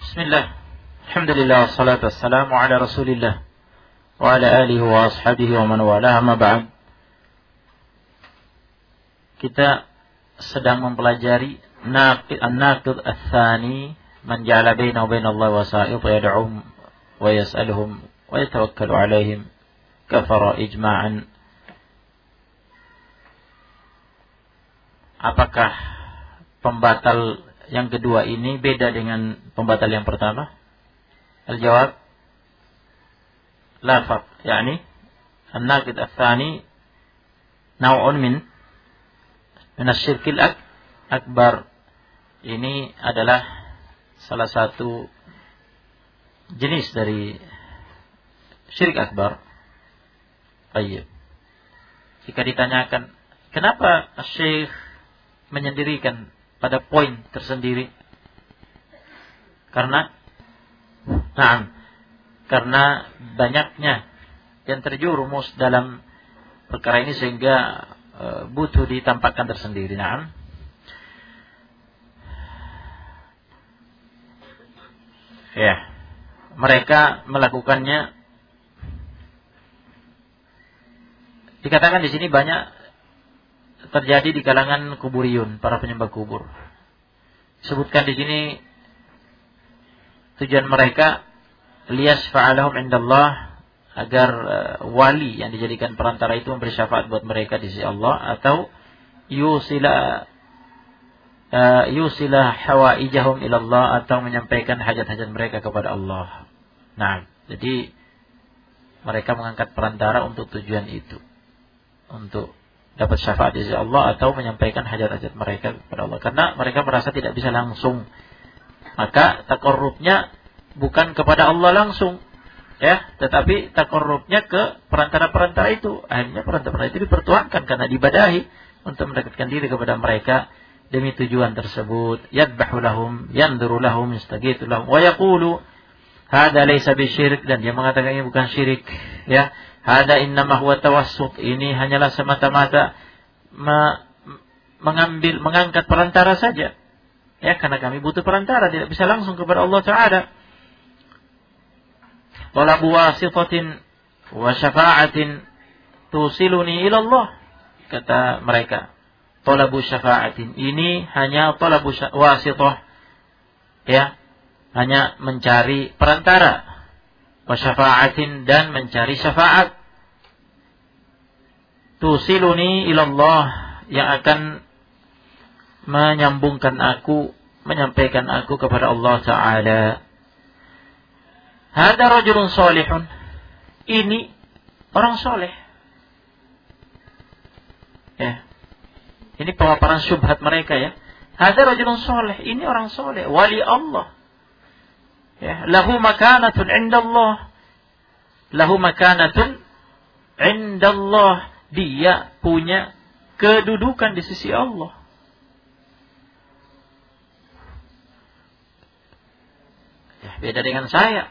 Bismillah. Alhamdulillah wassalatu wassalamu ala Rasulillah wa ala alihi wa ashabihi wa man wala, amma ba'd. Kita sedang mempelajari an-naqid ats-tsani, man ja'ala baina wa baina Allah wasa'id wa yad'uhum wa yas'aluhum wa yatawakkalu 'alaihim kafara ijma'an. Apakah pembatal yang kedua ini beda dengan pembatal yang pertama? Al-jawab la farq, yani an-naqid ats-tsani naw'un min asy-syirkil akbar. Ini adalah salah satu jenis dari syirik akbar. Baik. Jika ditanyakan kenapa Syekh menyendirikan pada poin tersendiri, karena banyaknya yang terjerumus dalam perkara ini sehingga butuh ditampakkan tersendiri. Ya, mereka melakukannya. Dikatakan di sini banyak terjadi di kalangan kuburiyun, para penyembah kubur. Sebutkan di sini tujuan mereka liyasfa'alahum indallah, agar wali yang dijadikan perantara itu memberi syafaat buat mereka di sisi Allah, atau yusila hawaijahum ilallah, atau menyampaikan hajat-hajat mereka kepada Allah. Nah, jadi mereka mengangkat perantara untuk tujuan itu, untuk dapat syafaat di sisi Allah atau menyampaikan hajat-hajat mereka kepada Allah, karena mereka merasa tidak bisa langsung. Maka takarrubnya bukan kepada Allah langsung, ya, tetapi takarrubnya ke perantara-perantara itu. Akhirnya perantara itu dipertuhankan karena dibadahi untuk mendekatkan diri kepada mereka demi tujuan tersebut. Yadbahu lahum, yanduru lahum, yastaghithu lahum, wa yaqulu hadza laysa bisyirik, dan dia mengatakan ini bukan syirik, ya. Hada innama huwa tawassut, ini hanyalah semata-mata mengangkat perantara saja. Ya, karena kami butuh perantara, tidak bisa langsung kepada Allah Ta'ala. Talabu wasitatin wa syafa'atin tusiluni ila Allah, kata mereka. Talabu syafa'atin, ini hanya talabu wasitah, ya, hanya mencari perantara. Wa syafa'atin, dan mencari syafaat. Tusiluni ilallah, yang akan menyambungkan aku, menyampaikan aku kepada Allah Ta'ala. Hada rajulun salihun, ini orang soleh. Ya, ini pemaparan syubhat mereka, ya. Hada rajulun salih, ini orang soleh, wali Allah. Ya, lahu makanatun indallah, lahu makanatun indallah, dia punya kedudukan di sisi Allah. Ya, beda dengan saya.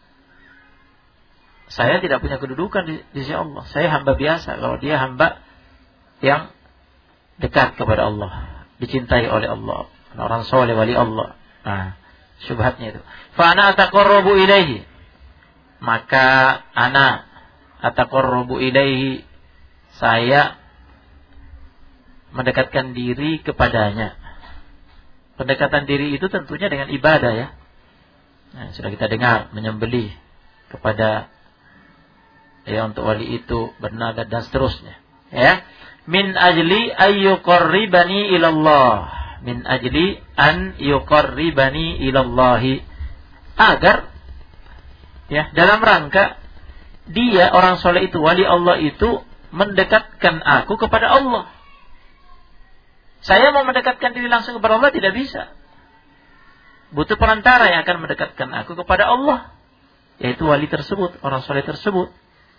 Saya tidak punya kedudukan di sisi Allah. Saya hamba biasa. Kalau dia hamba yang dekat kepada Allah, dicintai oleh Allah, orang soleh, wali Allah. Nah, syubhatnya itu. Fa ana ataqarrabu ilaihi, maka ana ataqarrabu ilaihi, saya mendekatkan diri kepadanya. Pendekatan diri itu tentunya dengan ibadah, ya. Nah, sudah kita dengar, menyembelih kepada, ya, untuk wali itu, bernada dan seterusnya, ya. Min ajli ayyuqarribani ilallah, min ajli an yuqarribani ilallahi, agar, ya, dalam rangka dia, orang soleh itu, wali Allah itu, mendekatkan aku kepada Allah. Saya mau mendekatkan diri langsung kepada Allah tidak bisa. Butuh perantara yang akan mendekatkan aku kepada Allah, yaitu wali tersebut, orang soleh tersebut.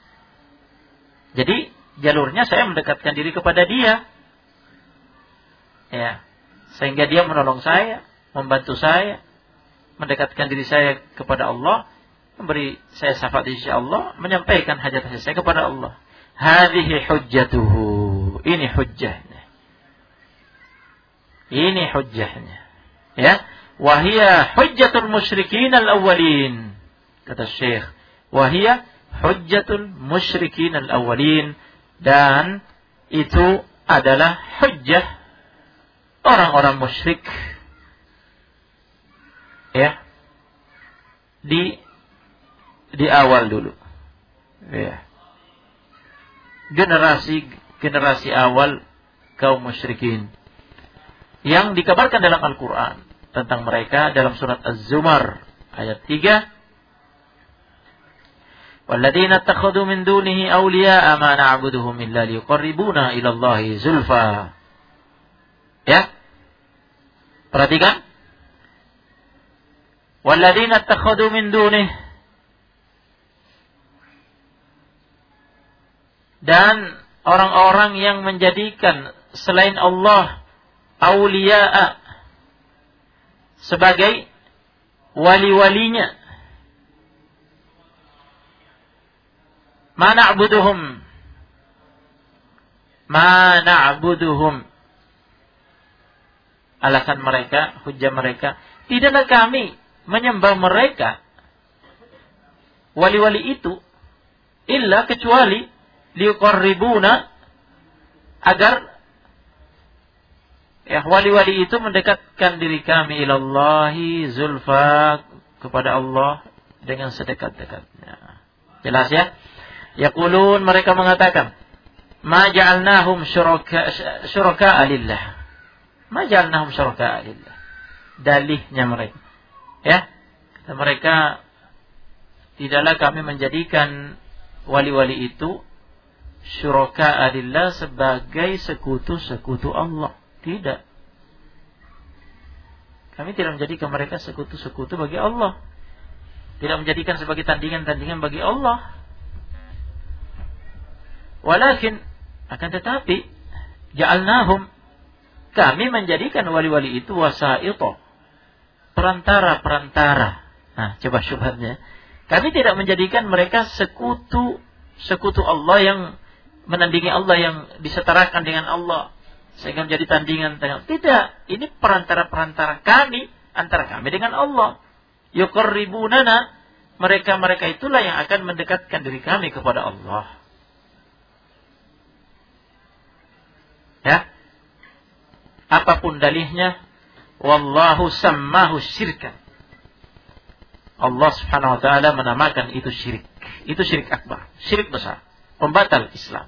Jadi jalurnya saya mendekatkan diri kepada dia, ya, sehingga dia menolong saya, membantu saya, mendekatkan diri saya kepada Allah, memberi saya syafaat di sisi Allah, menyampaikan hajat-hajat saya kepada Allah. Hadhihi hujjatuhu, ini hujjahnya. Ini hujjahnya. Ya. Wahia hujjatul musyrikin al-awwalin. Kata Syekh, wahia hujjatul musyrikin al-awwalin. Dan itu adalah hujjah orang-orang musyrik. Ya. Di awal dulu. Ya. Generasi awal kaum musyrikin. Yang dikabarkan dalam Al-Quran tentang mereka dalam surat Az-Zumar ayat 3. وَالَّذِينَ اتَّخَذُوا مِن دُونِهِ أَوْلِيَاءَ مَا نَعْبُدُهُمْ إِلَّا لِيُقَرِّبُونَا إِلَى اللَّهِ زُلْفَى. Ya. Perhatikan. وَالَّذِينَ اتَّخَذُوا مِن دُونِهِ. Dan orang-orang yang menjadikan selain Allah awliya'a sebagai wali-walinya. Ma na'buduhum. Alasan mereka, hujjah mereka, tidaklah kami menyembah mereka, wali-wali itu, illa kecuali liqarribuna, agar ya wali-wali itu mendekatkan diri kami ilallahi zulfa, kepada Allah dengan sedekat-dekatnya. Jelas ya? Yaqulun, mereka mengatakan, ma ja'alnahum syuraka'a lillah. Ma ja'alnahum syuraka'a lillah. Dalihnya mereka. Ya. Kata mereka, tidaklah kami menjadikan wali-wali itu syuraka'a lillah sebagai sekutu-sekutu Allah. Tidak. Kami tidak menjadikan mereka sekutu-sekutu bagi Allah. Tidak menjadikan sebagai tandingan-tandingan bagi Allah. Walakin, akan tetapi, ja'alnahum, kami menjadikan wali-wali itu wasaito, perantara-perantara. Nah, coba syubhatnya. Kami tidak menjadikan mereka sekutu Allah yang menandingi Allah, yang disetarakan dengan Allah sehingga menjadi tandingan. Tidak, ini perantara-perantara kami, antara kami dengan Allah. Yuqarribunana, mereka-mereka itulah yang akan mendekatkan diri kami kepada Allah. Ya. Apapun dalihnya, wallahu sammahu syirkan. Allah Subhanahu wa taala menamakan itu syirik. Itu syirik akbar, syirik besar, pembatal Islam.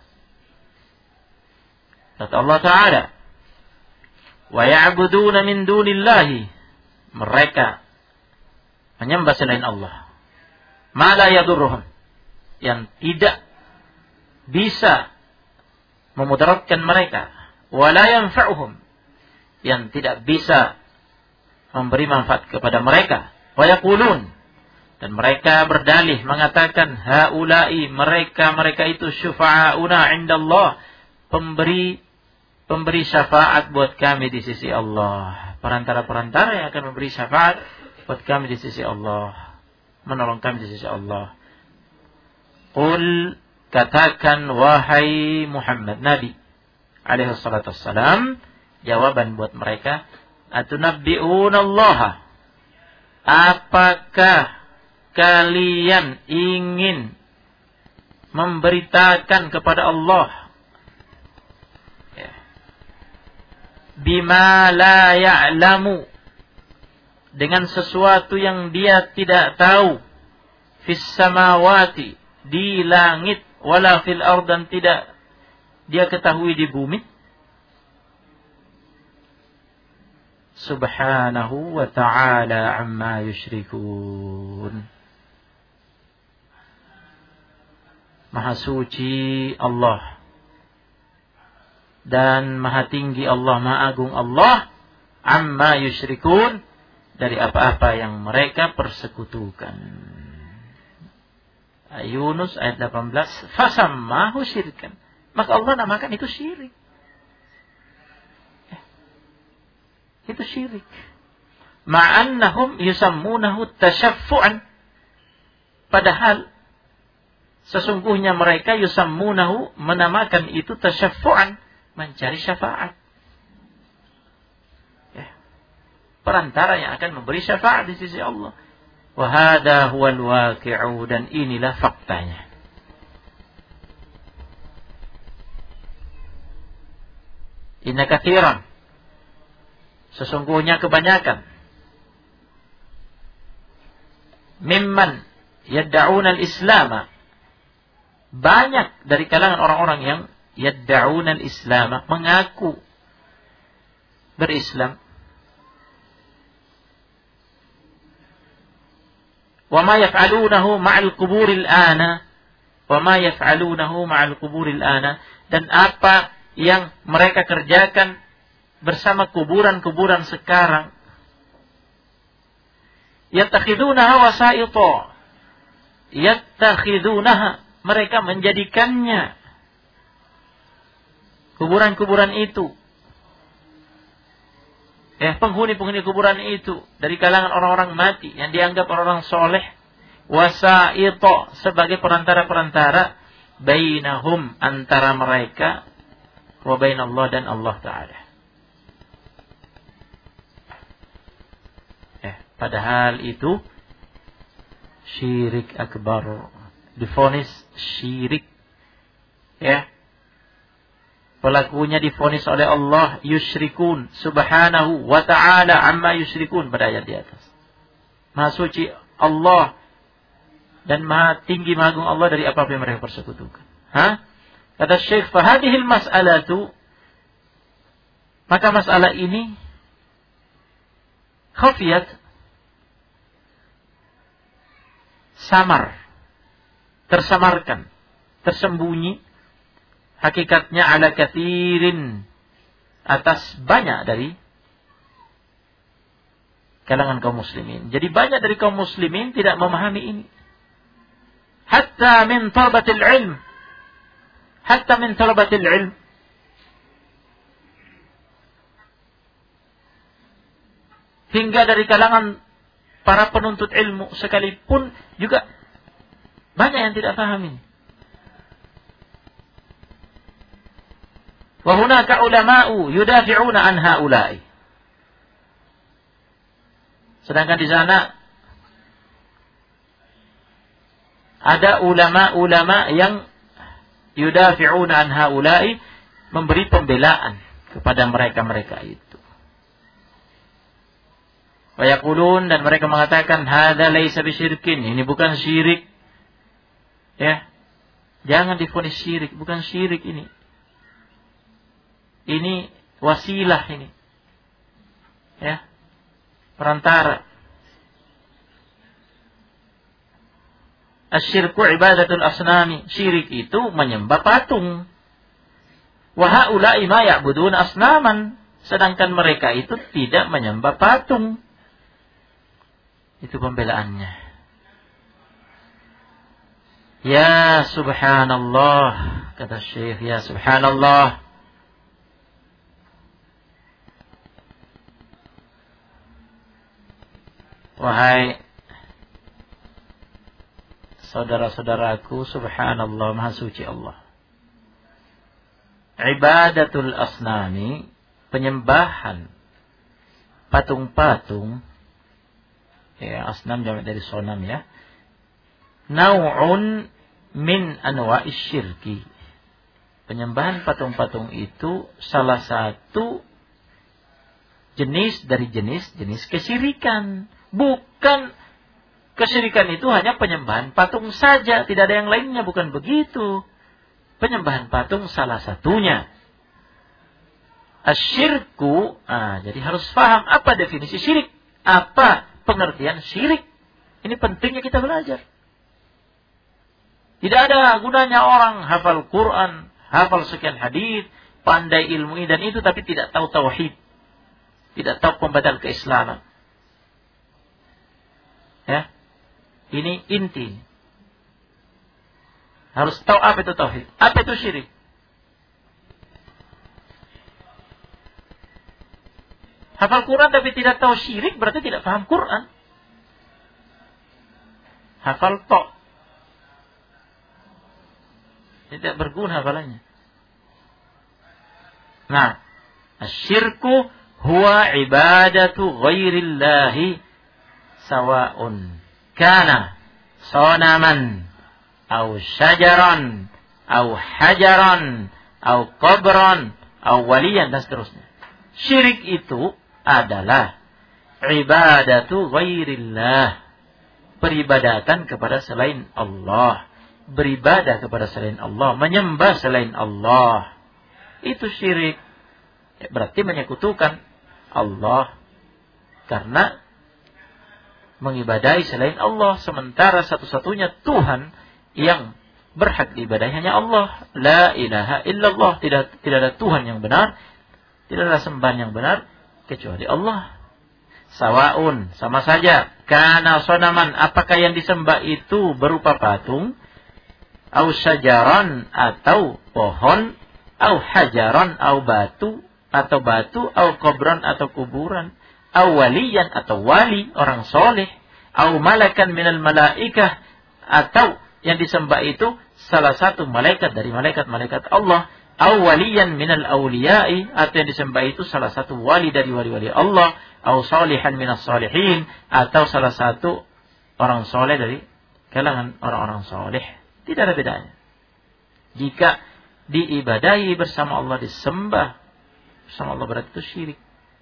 Kata Allah Taala, wa ya'buduna min dunillahi, mereka menyembah selain Allah, ma la yadurruhum, yang tidak bisa memudaratkan mereka, wala yanfa'uhum, yang tidak bisa memberi manfaat kepada mereka. Wa yaqulun, dan mereka berdalih mengatakan, haula'i, mereka itu syufa'auna 'indallah, pemberi syafaat buat kami di sisi Allah. Perantara-perantara yang akan memberi syafaat buat kami di sisi Allah, menolong kami di sisi Allah. Qul, katakan wahai Muhammad Nabi alaihi salatu wassalam, jawaban buat mereka, atunabbi'unallaha, apakah kalian ingin memberitakan kepada Allah bima la ya'lamu, dengan sesuatu yang dia tidak tahu, fis samawati, di langit, wala fil ard, dan tidak dia ketahui di bumi. Subhanahu wa ta'ala amma yusyrikun. Maha suci Allah dan maha tinggi Allah, maha agung Allah, amma yusyrikun, dari apa-apa yang mereka persekutukan. Yunus ayat 18, fasammahu syirkan, maka Allah namakan itu syirik. Itu syirik. Ma'annahum yusammunahu tasyaffu'an, padahal sesungguhnya mereka yusammunahu, menamakan itu tasyaffu'an, mencari syafaat. perantara yang akan memberi syafaat di sisi Allah. Wa hadha huwal waqi'u, dan inilah faktanya. Inna katsiran, sesungguhnya kebanyakan, mimman yadda'una al-islama, banyak dari kalangan orang-orang yang yadda'una al-islama, mengaku berislam, wa ma yaf'alunahu ma'al quburil ana, wa ma yaf'alunahu ma'al quburil ana, dan apa yang mereka kerjakan bersama kuburan-kuburan sekarang. Yattakhidunaha wasaita, yattakhidunaha, mereka menjadikannya, kuburan-kuburan itu, penghuni-penghuni kuburan itu dari kalangan orang-orang mati yang dianggap orang-orang soleh, wasaita, sebagai perantara-perantara, bainahum, antara mereka, wa bainallah, dan Allah Ta'ala. Padahal itu syirik akbar, divonis syirik. Pelakunya divonis oleh Allah yusyrikun subhanahu wa ta'ala amma yusyrikun, pada ayat di atas. Maha suci Allah dan maha tinggi, maha agung Allah dari apa-apa yang mereka persekutukan. Kata Syekh, fahadihil mas'alatu, maka masalah ini khafiyat, samar, tersamarkan, tersembunyi, hakikatnya ala katsirin, atas banyak dari kalangan kaum muslimin. Jadi banyak dari kaum muslimin tidak memahami ini. Hatta min talabatil ilm, hatta min talabatil ilm, hingga dari kalangan para penuntut ilmu sekalipun juga banyak yang tidak paham ini. Wa hunaka ulama'u yudafi'una an haula'i. Sedangkan di sana ada ulama-ulama yang yudafi'una an haula'i, memberi pembelaan kepada mereka-mereka itu. Wa yaqulun, dan mereka mengatakan, hadza laisa bisyirkin, ini bukan syirik. Jangan divonis syirik, bukan syirik ini. Ini wasilah ini. Perantara. Asyirku ibadatul asnami, syirik itu menyembah patung. Wa haula'i ma ya'budun asnaman, sedangkan mereka itu tidak menyembah patung. Itu pembelaannya. Ya subhanallah, kata Syekh, ya subhanallah. Wahai saudara-saudaraku, subhanallah, maha suci Allah. Ibadatul asnami, penyembahan patung-patung, asnam jamak dari sonam, nau'un min anwa'is syirki. Penyembahan patung-patung itu salah satu jenis dari jenis-jenis kesyirikan. Bukan kesyirikan itu hanya penyembahan patung saja, tidak ada yang lainnya, bukan begitu. Penyembahan patung salah satunya. Asyirku, jadi harus paham apa definisi syirik, apa pengertian syirik. Ini pentingnya kita belajar. Tidak ada gunanya orang hafal Quran, hafal sekian hadis, pandai ilmu ini dan itu, tapi tidak tahu tauhid, tidak tahu pembatal keislaman. Ini inti. Harus tahu apa itu tauhid, apa itu syirik. Hafal Quran tapi tidak tahu syirik, berarti tidak paham Quran. Hafal tok, tidak berguna hafalannya. Nah, asyirku huwa ibadatu ghairillahi sawa'un kana sonaman au syajaran au hajaran au qabran au waliyan dan seterusnya. Syirik itu adalah ibadatu ghairillah, peribadatan kepada selain Allah, beribadah kepada selain Allah, menyembah selain Allah. Itu syirik. Berarti menyekutukan Allah karena mengibadahi selain Allah, sementara satu-satunya Tuhan yang berhak diibadahi hanya Allah. La ilaha illallah, tidak ada Tuhan yang benar, tidak ada sembahan yang benar kecuali Allah. Sawaun, sama saja. Kana sonaman, apakah yang disembah itu berupa patung, au syajaran atau pohon, au hajaran au batu, au kubran atau kuburan, au waliyan atau wali, orang soleh, au malakan minal malaikah, atau yang disembah itu salah satu malaikat dari malaikat-malaikat Allah, au waliyan minal awliyai, atau yang disembah itu salah satu wali dari wali-wali Allah, au salihan minas salihin, atau salah satu orang soleh dari kalangan orang-orang soleh. Tidak ada bedanya. Jika diibadahi bersama Allah, disembah bersama Allah, berarti itu syirik.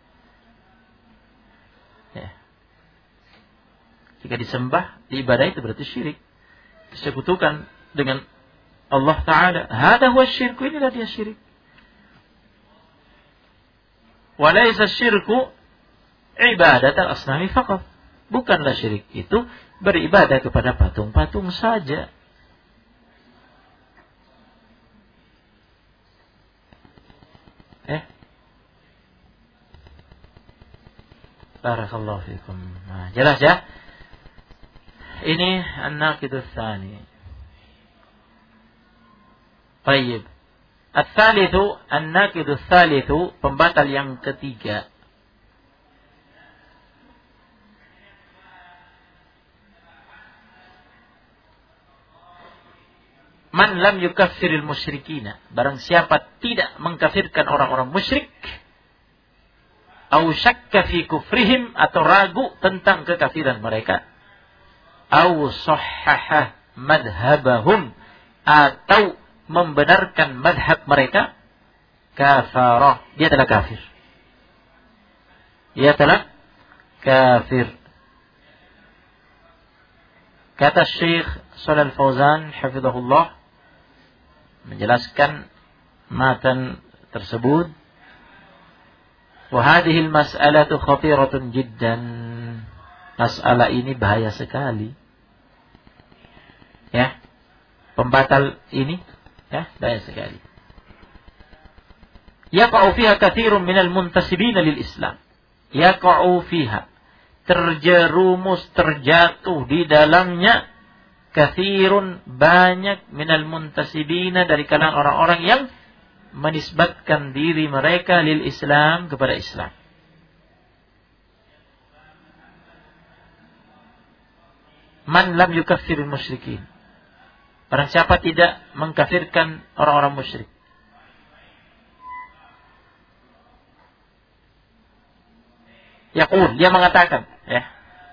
Ya. Jika disembah, diibadahi itu berarti syirik. Disekutukan dengan Allah Ta'ala. Hada huwa syirku, inilah dia syirik. Walaysa syirku ibadat al-asnami faqat. Bukanlah syirik itu beribadah kepada patung-patung saja. Barakallahu fikum. Nah, jelas ya? Ini an-naqidus tsani. Baik. Ats-tsalitsu, an-naqidus tsalitsu, pembatal yang ketiga. Man lam yukaffiril musyrikina, barang siapa tidak mengkafirkan orang-orang musyrik, au syakka fi kufrihim, atau ragu tentang kekafiran mereka, au sahhaha madhhabahum, atau membenarkan madhab mereka, kafara, dia telah kafir. Dia telah kafir. Kata Syekh Shalal Fauzan hafizahullah menjelaskan matan tersebut, wa hadhihi al-mas'alatu khatiratun jiddan. Masalah ini bahaya sekali. Ya. Pembatal ini ya, bahaya sekali. Yaqa'u fiha katsirun minal muntasibina lil Islam. Yaqa'u fiha, terjerumus, terjatuh di dalamnya, katsirun, banyak, minal muntasibina, dari kalangan orang-orang yang menisbatkan diri mereka lil Islam, kepada Islam. Man lam yukaffiril musyrikin, barang siapa tidak mengkafirkan orang-orang musyrik. Yaqul, dia mengatakan, ya,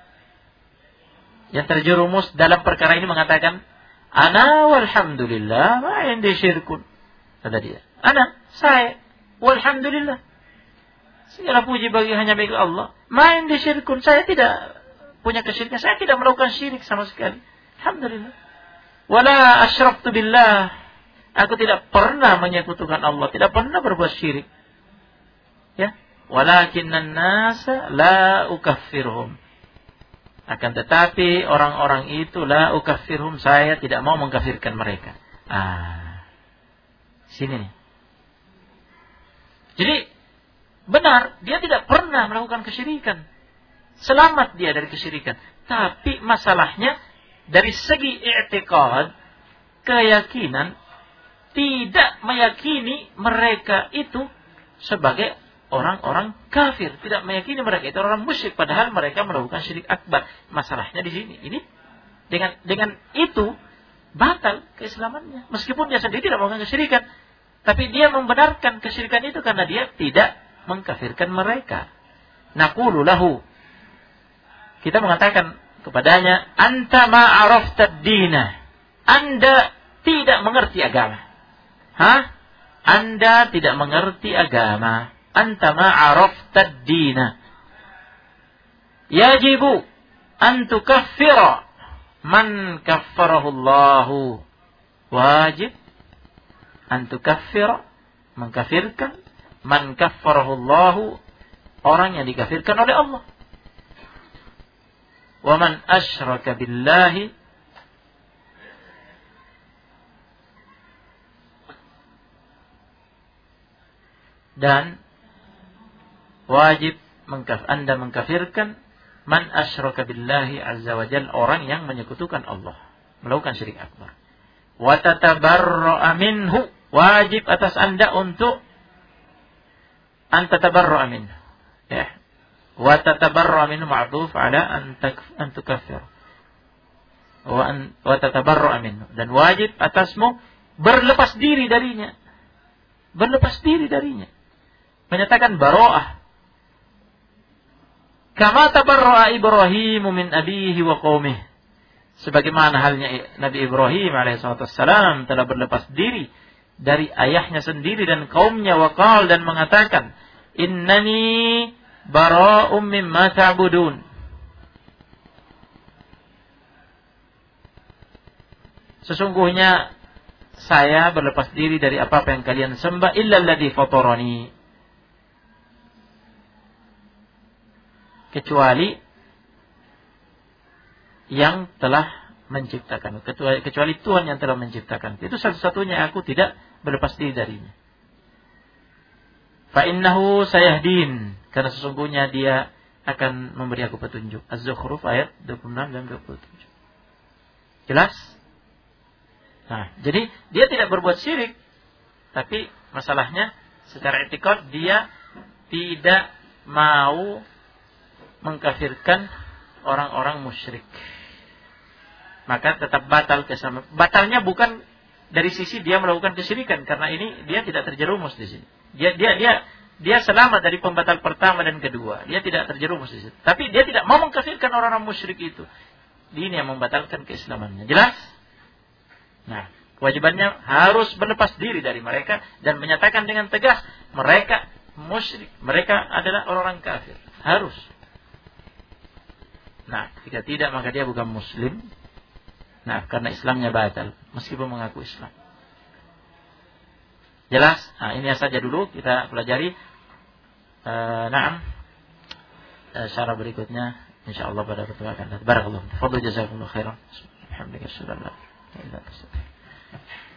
yang terjerumus dalam perkara ini mengatakan, ana walhamdulillah ma indi syirkun. Kata dia, ana, saya, walhamdulillah, segala puji bagi hanya bagi Allah, ma indi syirkun, saya tidak punya kesyirikan, saya tidak melakukan syirik sama sekali, alhamdulillah. Wala asyraktu billah, aku tidak pernah menyekutukan Allah, tidak pernah berbuat syirik. Ya, walakinnan nasa la ukaffirhum, akan tetapi orang-orang itu la ukaffirhum, saya tidak mau mengkafirkan mereka. Sini nih. Jadi benar, dia tidak pernah melakukan kesyirikan, selamat dia dari kesyirikan. Tapi masalahnya dari segi i'tiqad, keyakinan, tidak meyakini mereka itu sebagai orang-orang kafir, tidak meyakini mereka itu orang musyrik, padahal mereka melakukan syirik akbar. Masalahnya di sini. Ini dengan itu batal keislamannya, meskipun dia sendiri tidak melakukan kesyirikan, tapi dia membenarkan kesyirikan itu karena dia tidak mengkafirkan mereka. Naqulu lahu, kita mengatakan kepadanya, anta ma arafta ad-dina, Anda tidak mengerti agama. Anda tidak mengerti agama. Anta ma arafta ad-dina, yajibu an tukaffira man kaffarahu Allahu. Wajib an tukaffira, mengkafirkan, man kaffarahu Allahu, orang yang dikafirkan oleh Allah. Wa man asyraka billahi, dan wajib Anda mengkafirkan man asyraka billahi azza wa jalla, orang yang menyekutukan Allah, melakukan syirik akbar. Wa tatabarra'a minhu, wajib atas Anda untuk tatabarra'a minhu. Ya. Wa tatabarra'a minhu ma'tuf ala an tukaffir. Wa tatabarra'a minhu, dan wajib atasmu berlepas diri darinya. Berlepas diri darinya. Menyatakan bara'ah. Kama tabarra'a Ibrahim min abihi wa qaumihi. Sebagaimana halnya Nabi Ibrahim alaihissalam telah berlepas diri dari ayahnya sendiri dan kaumnya, waqal, dan mengatakan, innani bara'um mimma ta'budun. Sesungguhnya saya berlepas diri dari apa-apa yang kalian sembah, illa alladhi fatarani, kecuali yang telah menciptakan, kecuali Tuhan yang telah menciptakan. Itu satu-satunya aku tidak berlepas diri darinya. Fa innahu sayahdin, karena sesungguhnya dia akan memberi aku petunjuk. Az-Zukhruf ayat 26 dan 27. Jelas? Nah, jadi dia tidak berbuat syirik, tapi masalahnya secara etikot dia tidak mau mengkafirkan orang-orang musyrik. Maka tetap batal kesama. Batalnya bukan dari sisi dia melakukan kesyirikan, karena ini dia tidak terjerumus di sini. Dia selamat dari pembatal pertama dan kedua. Dia tidak terjerumus di situ. Tapi dia tidak mau mengkafirkan orang-orang musyrik itu. Ini yang membatalkan keislamannya. Jelas? Nah, kewajibannya harus berlepas diri dari mereka dan menyatakan dengan tegas mereka musyrik, mereka adalah orang kafir. Harus. Nah, jika tidak maka dia bukan muslim. Nah, karena Islamnya batal meskipun mengaku Islam. Jelas? Nah, ini saja dulu kita pelajari. Syarah berikutnya insyaallah pada pertemuan akan datang. Barakallahu. Fadlu jazakumullah khairan. Alhamdulillah.